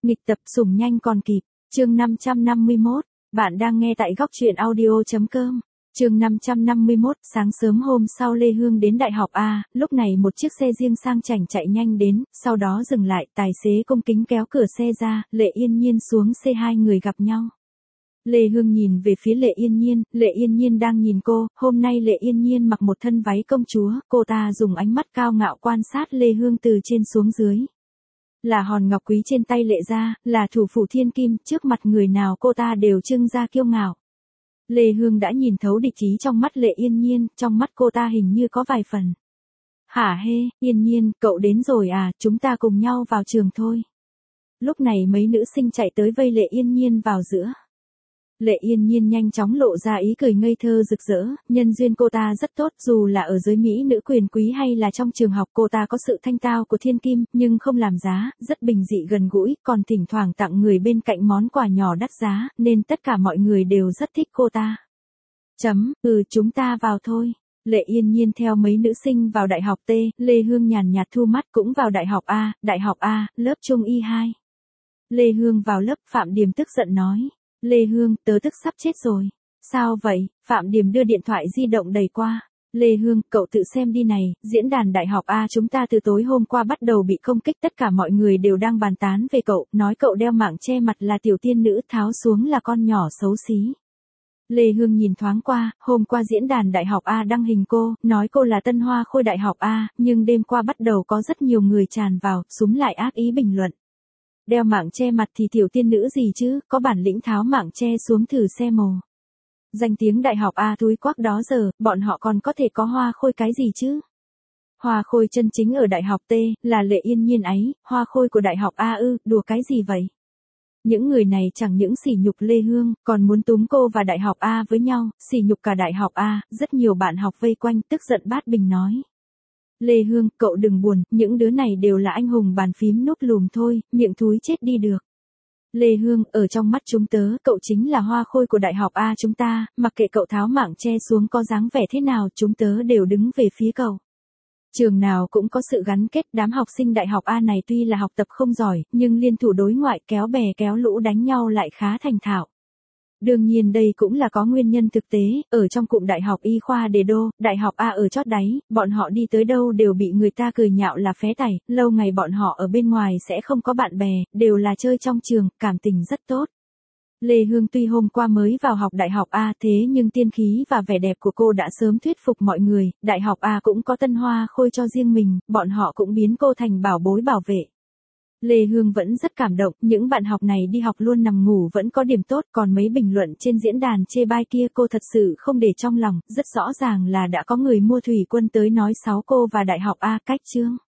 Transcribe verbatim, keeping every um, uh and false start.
Nghịch tập sủng nhanh còn kịp, chương năm trăm năm mươi mốt, bạn đang nghe tại góc truyện audio.com. Chương năm trăm năm mươi mốt, sáng sớm hôm sau Lê Hương đến Đại học A, lúc này một chiếc xe riêng sang chảnh chạy nhanh đến, sau đó dừng lại, tài xế cung kính kéo cửa xe ra, Lệ Yên Nhiên xuống xe hai người gặp nhau. Lê Hương nhìn về phía Lệ Yên Nhiên, Lệ Yên Nhiên đang nhìn cô, hôm nay Lệ Yên Nhiên mặc một thân váy công chúa, cô ta dùng ánh mắt cao ngạo quan sát Lê Hương từ trên xuống dưới. Là hòn ngọc quý trên tay Lệ gia, là thủ phủ thiên kim, trước mặt người nào cô ta đều trưng ra kiêu ngạo. Lê Hương đã nhìn thấu địch ý trong mắt Lệ Yên Nhiên, trong mắt cô ta hình như có vài phần. Hả hê, Yên Nhiên, cậu đến rồi à, chúng ta cùng nhau vào trường thôi. Lúc này mấy nữ sinh chạy tới vây Lệ Yên Nhiên vào giữa. Lệ Yên Nhiên nhanh chóng lộ ra ý cười ngây thơ rực rỡ, nhân duyên cô ta rất tốt, dù là ở giới mỹ nữ quyền quý hay là trong trường học cô ta có sự thanh tao của thiên kim, nhưng không làm giá, rất bình dị gần gũi, còn thỉnh thoảng tặng người bên cạnh món quà nhỏ đắt giá, nên tất cả mọi người đều rất thích cô ta. Chấm, ừ chúng ta vào thôi. Lệ Yên Nhiên theo mấy nữ sinh vào đại học T, Lê Hương nhàn nhạt thu mắt cũng vào đại học A, đại học A, lớp trung y hai. Lê Hương vào lớp, Phạm Điềm tức giận nói. Lê Hương, tớ tức sắp chết rồi. Sao vậy? Phạm Điềm đưa điện thoại di động đẩy qua. Lê Hương, cậu tự xem đi này, diễn đàn đại học A chúng ta từ tối hôm qua bắt đầu bị công kích, tất cả mọi người đều đang bàn tán về cậu, nói cậu đeo mạng che mặt là tiểu tiên nữ, tháo xuống là con nhỏ xấu xí. Lê Hương nhìn thoáng qua, hôm qua diễn đàn đại học A đăng hình cô, nói cô là tân hoa khôi đại học A, nhưng đêm qua bắt đầu có rất nhiều người tràn vào, súm lại ác ý bình luận. Đeo mạng che mặt thì tiểu tiên nữ gì chứ, có bản lĩnh tháo mạng che xuống thử xe mồ. Danh tiếng đại học A túi quắc đó giờ, bọn họ còn có thể có hoa khôi cái gì chứ? Hoa khôi chân chính ở đại học T, là Lệ Yên Nhiên ấy, hoa khôi của đại học A ư, đùa cái gì vậy? Những người này chẳng những sỉ nhục Lê Hương, còn muốn túm cô và đại học A với nhau, sỉ nhục cả đại học A, rất nhiều bạn học vây quanh, tức giận bát bình nói. Lê Hương, cậu đừng buồn, những đứa này đều là anh hùng bàn phím núp lùm thôi, miệng thúi chết đi được. Lê Hương, ở trong mắt chúng tớ, cậu chính là hoa khôi của đại học A chúng ta, mặc kệ cậu tháo mạng che xuống có dáng vẻ thế nào, chúng tớ đều đứng về phía cậu. Trường nào cũng có sự gắn kết, đám học sinh đại học A này tuy là học tập không giỏi, nhưng liên thủ đối ngoại kéo bè kéo lũ đánh nhau lại khá thành thạo. Đương nhiên đây cũng là có nguyên nhân thực tế, ở trong cụm đại học y khoa Đề Đô, đại học A ở chót đáy, bọn họ đi tới đâu đều bị người ta cười nhạo là phế tải, lâu ngày bọn họ ở bên ngoài sẽ không có bạn bè, đều là chơi trong trường, cảm tình rất tốt. Lê Hương tuy hôm qua mới vào học đại học A thế nhưng tiên khí và vẻ đẹp của cô đã sớm thuyết phục mọi người, đại học A cũng có tân hoa khôi cho riêng mình, bọn họ cũng biến cô thành bảo bối bảo vệ. Lê Hương vẫn rất cảm động, những bạn học này đi học luôn nằm ngủ vẫn có điểm tốt, còn mấy bình luận trên diễn đàn chê bai kia cô thật sự không để trong lòng, rất rõ ràng là đã có người mua thủy quân tới nói xấu cô và đại học A cách chương.